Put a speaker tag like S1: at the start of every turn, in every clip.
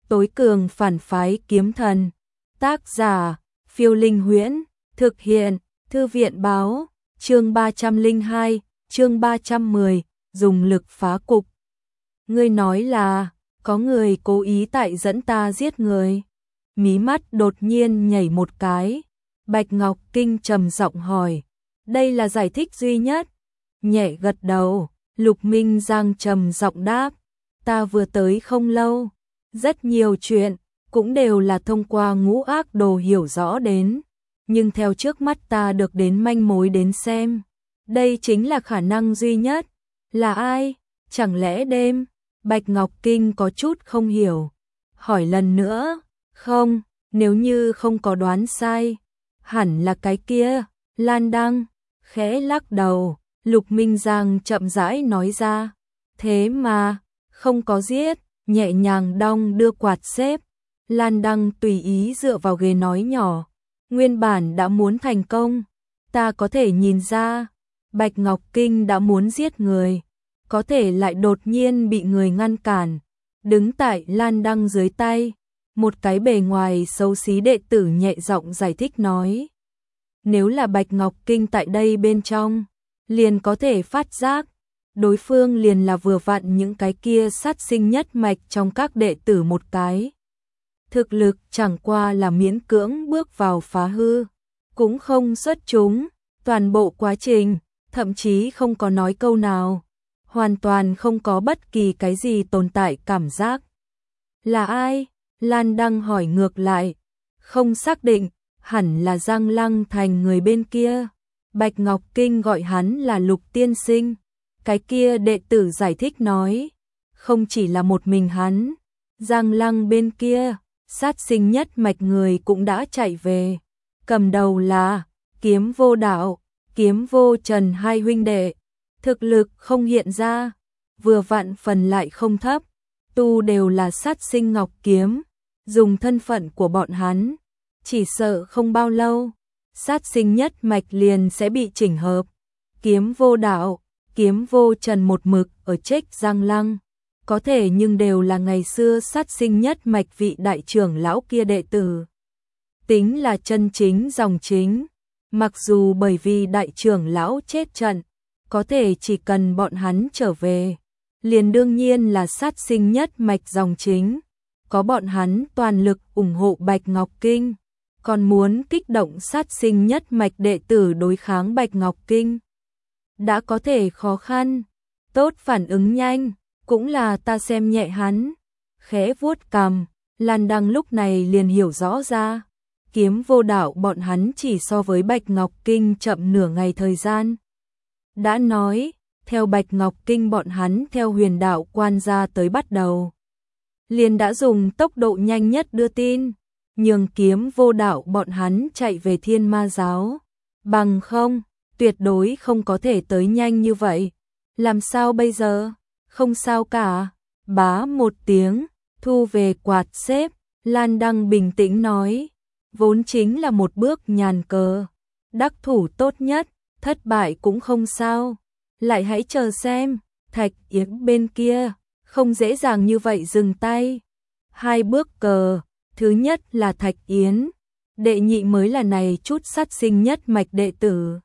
S1: Tối cường phản phái kiếm thần. Tác giả, Phiêu Linh Huyễn. Thực hiện, Thư viện báo. Chương 302, chương 310, dùng lực phá cục. Ngươi nói là, có người cố ý tại dẫn ta giết người. Mí mắt đột nhiên nhảy một cái. Bạch Ngọc Kinh trầm giọng hỏi. Đây là giải thích duy nhất. Nhẹ gật đầu, Lục Minh Giang trầm giọng đáp. Ta vừa tới không lâu. Rất nhiều chuyện, cũng đều là thông qua ngũ ác đồ hiểu rõ đến. Nhưng theo trước mắt ta được đến manh mối đến xem. Đây chính là khả năng duy nhất. Là ai? Chẳng lẽ đêm? Bạch Ngọc Kinh có chút không hiểu. Hỏi lần nữa. Không, nếu như không có đoán sai. Hẳn là cái kia. Lan Đăng. Khẽ lắc đầu. Lục Minh Giang chậm rãi nói ra. Thế mà, không có giết. Nhẹ nhàng đong đưa quạt xếp. Lan Đăng tùy ý dựa vào ghế nói nhỏ. Nguyên bản đã muốn thành công. Ta có thể nhìn ra. Bạch Ngọc Kinh đã muốn giết người. Có thể lại đột nhiên bị người ngăn cản. Đứng tại Lan Đăng dưới tay. Một cái bề ngoài xấu xí đệ tử nhẹ giọng giải thích nói. Nếu là Bạch Ngọc Kinh tại đây bên trong, liền có thể phát giác. Đối phương liền là vừa vặn những cái kia sát sinh nhất mạch trong các đệ tử một cái. Thực lực chẳng qua là miễn cưỡng bước vào phá hư. Cũng không xuất chúng. Toàn bộ quá trình, thậm chí không có nói câu nào. Hoàn toàn không có bất kỳ cái gì tồn tại cảm giác. Là ai? Lan Đăng hỏi ngược lại. Không xác định, hẳn là Giang Lăng Thành người bên kia. Bạch Ngọc Kinh gọi hắn là Lục tiên sinh. Cái kia đệ tử giải thích nói. Không chỉ là một mình hắn. Giang Lăng bên kia, sát sinh nhất mạch người cũng đã chạy về. Cầm đầu là Kiếm Vô Đạo, Kiếm Vô Trần hai huynh đệ. Thực lực không hiện ra, vừa vặn phần lại không thấp, tu đều là sát sinh ngọc kiếm, dùng thân phận của bọn hắn, chỉ sợ không bao lâu, sát sinh nhất mạch liền sẽ bị chỉnh hợp. Kiếm Vô Đạo, Kiếm Vô Trần một mực ở trách Giang Lăng, có thể nhưng đều là ngày xưa sát sinh nhất mạch vị đại trưởng lão kia đệ tử. Tính là chân chính dòng chính, mặc dù bởi vì đại trưởng lão chết trận, có thể chỉ cần bọn hắn trở về, liền đương nhiên là sát sinh nhất mạch dòng chính. Có bọn hắn toàn lực ủng hộ Bạch Ngọc Kinh, còn muốn kích động sát sinh nhất mạch đệ tử đối kháng Bạch Ngọc Kinh. Đã có thể khó khăn, tốt phản ứng nhanh, cũng là ta xem nhẹ hắn. Khẽ vuốt cằm, Lan Đăng lúc này liền hiểu rõ ra. Kiếm Vô Đạo bọn hắn chỉ so với Bạch Ngọc Kinh chậm nửa ngày thời gian. Đã nói, theo Bạch Ngọc Kinh bọn hắn theo Huyền Đạo quan ra tới bắt đầu. Liền đã dùng tốc độ nhanh nhất đưa tin, nhường Kiếm Vô Đạo bọn hắn chạy về Thiên Ma Giáo. Bằng không, tuyệt đối không có thể tới nhanh như vậy. Làm sao bây giờ? Không sao cả. Bá một tiếng, thu về quạt xếp, Lan Đăng bình tĩnh nói. Vốn chính là một bước nhàn cờ. Đắc thủ tốt nhất, thất bại cũng không sao. Lại hãy chờ xem, Thạch Yến bên kia, không dễ dàng như vậy dừng tay. Hai bước cờ, thứ nhất là Thạch Yến, đệ nhị mới là này chút sát sinh nhất mạch đệ tử.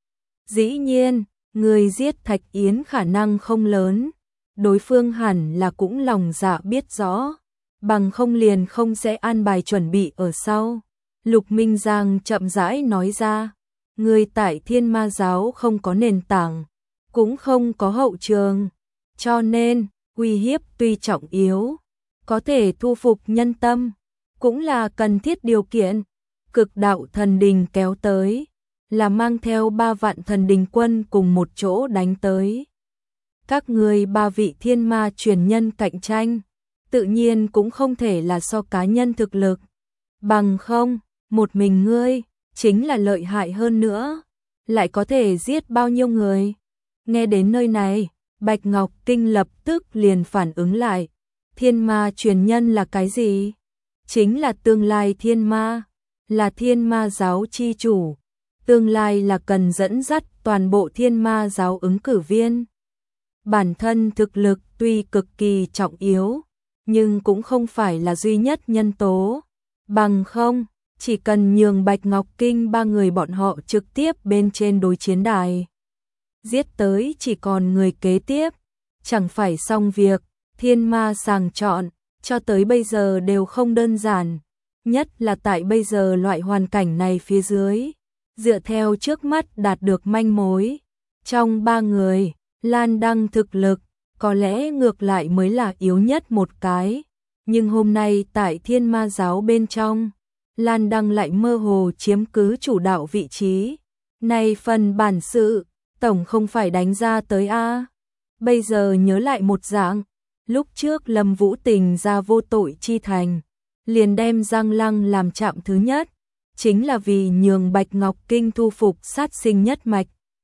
S1: Dĩ nhiên, người giết Thạch Yến khả năng không lớn, đối phương hẳn là cũng lòng dạ biết rõ, bằng không liền không sẽ an bài chuẩn bị ở sau. Lục Minh Giang chậm rãi nói ra, người tại Thiên Ma Giáo không có nền tảng, cũng không có hậu trường, cho nên, uy hiếp tuy trọng yếu, có thể thu phục nhân tâm, cũng là cần thiết điều kiện. Cực đạo thần đình kéo tới, là mang theo 3 vạn thần đình quân cùng một chỗ đánh tới. Các người 3 vị thiên ma truyền nhân cạnh tranh, tự nhiên cũng không thể là so cá nhân thực lực. Bằng không, một mình ngươi, chính là lợi hại hơn nữa, lại có thể giết bao nhiêu người. Nghe đến nơi này, Bạch Ngọc Kinh lập tức liền phản ứng lại. Thiên ma truyền nhân là cái gì? Chính là tương lai thiên ma, là Thiên Ma Giáo chi chủ. Tương lai là cần dẫn dắt toàn bộ Thiên Ma Giáo ứng cử viên. Bản thân thực lực tuy cực kỳ trọng yếu, nhưng cũng không phải là duy nhất nhân tố. Bằng không, chỉ cần nhường Bạch Ngọc Kinh ba người bọn họ trực tiếp bên trên đối chiến đài. Giết tới chỉ còn người kế tiếp, chẳng phải xong việc. Thiên ma sàng chọn, cho tới bây giờ đều không đơn giản, nhất là tại bây giờ loại hoàn cảnh này phía dưới. Dựa theo trước mắt đạt được manh mối, trong ba người, Lan Đăng thực lực, có lẽ ngược lại mới là yếu nhất một cái. Nhưng hôm nay tại Thiên Ma giáo bên trong, Lan Đăng lại mơ hồ chiếm cứ chủ đạo vị trí. Này phần bản sự, tổng không phải đánh ra tới A. Bây giờ nhớ lại một dạng, lúc trước Lâm Vũ Tình ra Vô Tội Chi Thành, liền đem Giang Lăng làm trạm thứ nhất, chính là vì nhường Bạch Ngọc Kinh thu phục sát sinh nhất mạch.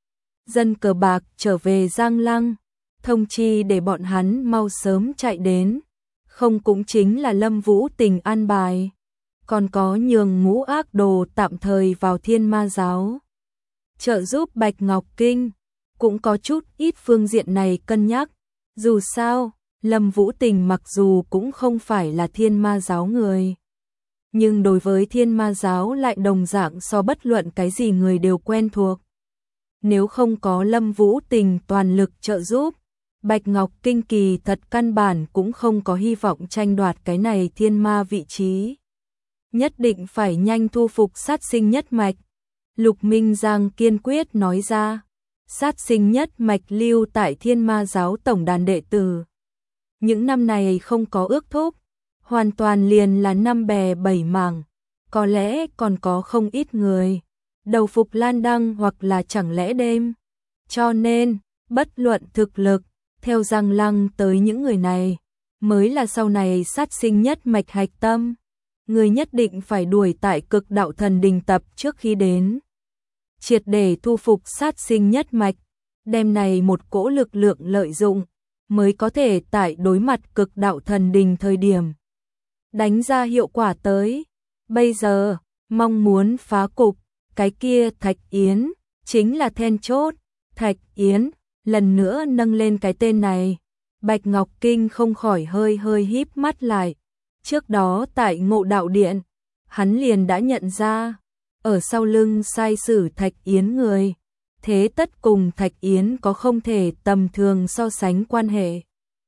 S1: Dân cờ bạc trở về Giang Lăng, thông chi để bọn hắn mau sớm chạy đến, không cũng chính là Lâm Vũ Tình an bài, còn có nhường Ngũ Ác Đồ tạm thời vào Thiên Ma giáo, trợ giúp Bạch Ngọc Kinh, cũng có chút ít phương diện này cân nhắc. Dù sao, Lâm Vũ Tình mặc dù cũng không phải là Thiên Ma giáo người, nhưng đối với Thiên Ma giáo lại đồng dạng so bất luận cái gì người đều quen thuộc. Nếu không có Lâm Vũ Tình toàn lực trợ giúp, Bạch Ngọc Kinh kỳ thật căn bản cũng không có hy vọng tranh đoạt cái này thiên ma vị trí. Nhất định phải nhanh thu phục sát sinh nhất mạch. Lục Minh Giang kiên quyết nói ra, sát sinh nhất mạch lưu tại Thiên Ma giáo tổng đàn đệ tử. Những năm này không có ước thúc, hoàn toàn liền là năm bè bảy mảng, có lẽ còn có không ít người đầu phục Lan Đăng hoặc là chẳng lẽ đêm. Cho nên, bất luận thực lực, theo Giang Lăng tới những người này, mới là sau này sát sinh nhất mạch hạch tâm. Người nhất định phải đuổi tại Cực Đạo Thần Đình tập trước khi đến. Triệt để thu phục sát sinh nhất mạch, đem này một cỗ lực lượng lợi dụng, mới có thể tại đối mặt Cực Đạo Thần Đình thời điểm đánh ra hiệu quả tới. Bây giờ, mong muốn phá cục, cái kia Thạch Yến, chính là then chốt. Thạch Yến, lần nữa nâng lên cái tên này, Bạch Ngọc Kinh không khỏi hơi híp mắt lại. Trước đó tại Ngộ Đạo Điện, hắn liền đã nhận ra, ở sau lưng sai sử Thạch Yến người, thế tất cùng Thạch Yến có không thể tầm thường so sánh quan hệ.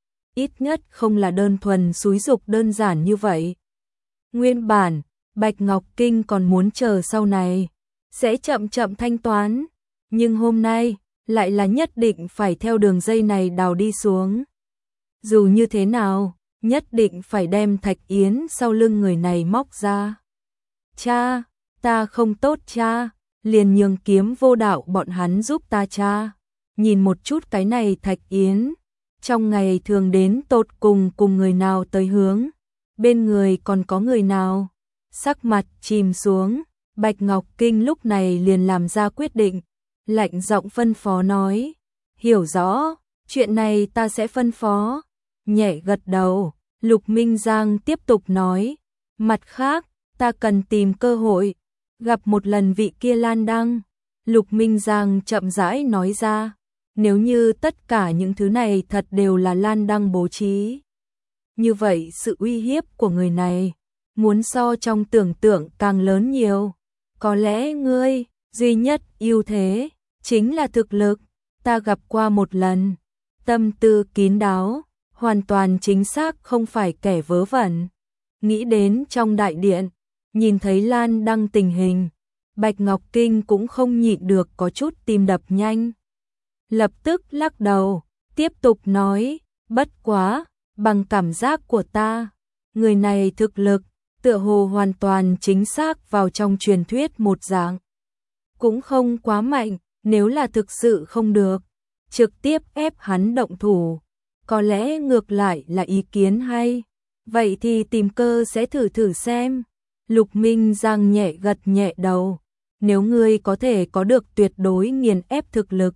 S1: Ít nhất không là đơn thuần xúi dục đơn giản như vậy. Nguyên bản, Bạch Ngọc Kinh còn muốn chờ sau này, sẽ chậm chậm thanh toán, nhưng hôm nay, lại là nhất định phải theo đường dây này đào đi xuống. Dù như thế nào, nhất định phải đem Thạch Yến sau lưng người này móc ra. Cha, ta không tốt cha, liền nhường Kiếm Vô Đạo bọn hắn giúp ta cha. Nhìn một chút cái này Thạch Yến, trong ngày thường đến tột cùng người nào tới hướng, bên người còn có người nào. Sắc mặt chìm xuống, Bạch Ngọc Kinh lúc này liền làm ra quyết định, lạnh giọng phân phó nói, hiểu rõ, chuyện này ta sẽ phân phó. Nhẹ gật đầu, Lục Minh Giang tiếp tục nói, mặt khác, ta cần tìm cơ hội, gặp một lần vị kia Lan Đăng. Lục Minh Giang chậm rãi nói ra, nếu như tất cả những thứ này thật đều là Lan Đăng bố trí, như vậy sự uy hiếp của người này, muốn so trong tưởng tượng càng lớn nhiều. Có lẽ ngươi, duy nhất ưu thế, chính là thực lực, ta gặp qua một lần, tâm tư kín đáo, hoàn toàn chính xác không phải kẻ vớ vẩn. Nghĩ đến trong đại điện, nhìn thấy Lan Đăng tình hình, Bạch Ngọc Kinh cũng không nhịn được có chút tim đập nhanh. Lập tức lắc đầu, tiếp tục nói, bất quá, bằng cảm giác của ta, người này thực lực, tựa hồ hoàn toàn chính xác vào trong truyền thuyết một dạng. Cũng không quá mạnh, nếu là thực sự không được, trực tiếp ép hắn động thủ, có lẽ ngược lại là ý kiến hay. Vậy thì tìm cơ sẽ thử xem. Lục Minh Giang nhẹ gật nhẹ đầu, nếu ngươi có thể có được tuyệt đối nghiền ép thực lực.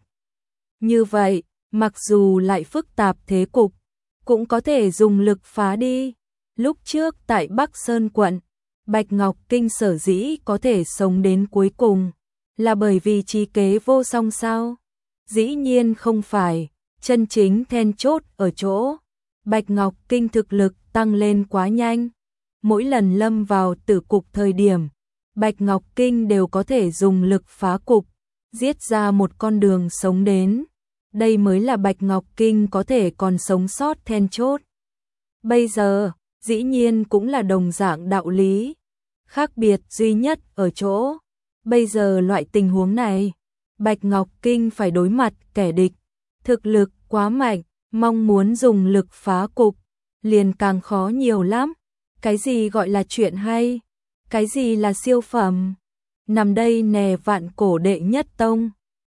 S1: Như vậy, mặc dù lại phức tạp thế cục, cũng có thể dùng lực phá đi. Lúc trước tại Bắc Sơn quận, Bạch Ngọc Kinh sở dĩ có thể sống đến cuối cùng, là bởi vì trí kế vô song sao? Dĩ nhiên không phải, chân chính then chốt ở chỗ, Bạch Ngọc Kinh thực lực tăng lên quá nhanh. Mỗi lần lâm vào tử cục thời điểm, Bạch Ngọc Kinh đều có thể dùng lực phá cục, giết ra một con đường sống đến. Đây mới là Bạch Ngọc Kinh có thể còn sống sót then chốt. Bây giờ, dĩ nhiên cũng là đồng dạng đạo lý. Khác biệt duy nhất ở chỗ, bây giờ loại tình huống này, Bạch Ngọc Kinh phải đối mặt kẻ địch, thực lực quá mạnh, mong muốn dùng lực phá cục, liền càng khó nhiều lắm. Cái gì gọi là chuyện hay? Cái gì là siêu phẩm? Nằm đây nè vạn cổ đệ nhất tông.